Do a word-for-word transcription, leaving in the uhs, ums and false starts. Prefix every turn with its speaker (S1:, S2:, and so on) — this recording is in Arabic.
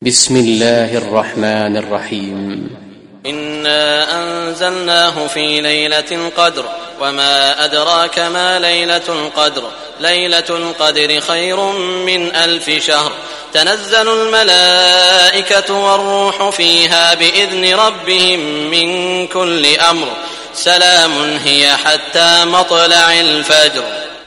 S1: بسم الله الرحمن الرحيم.
S2: إنا أنزلناه في ليلة القدر وما أدراك ما ليلة القدر ليلة القدر خير من ألف شهر تنزل الملائكة والروح فيها بإذن ربهم من كل أمر سلام هي حتى مطلع الفجر.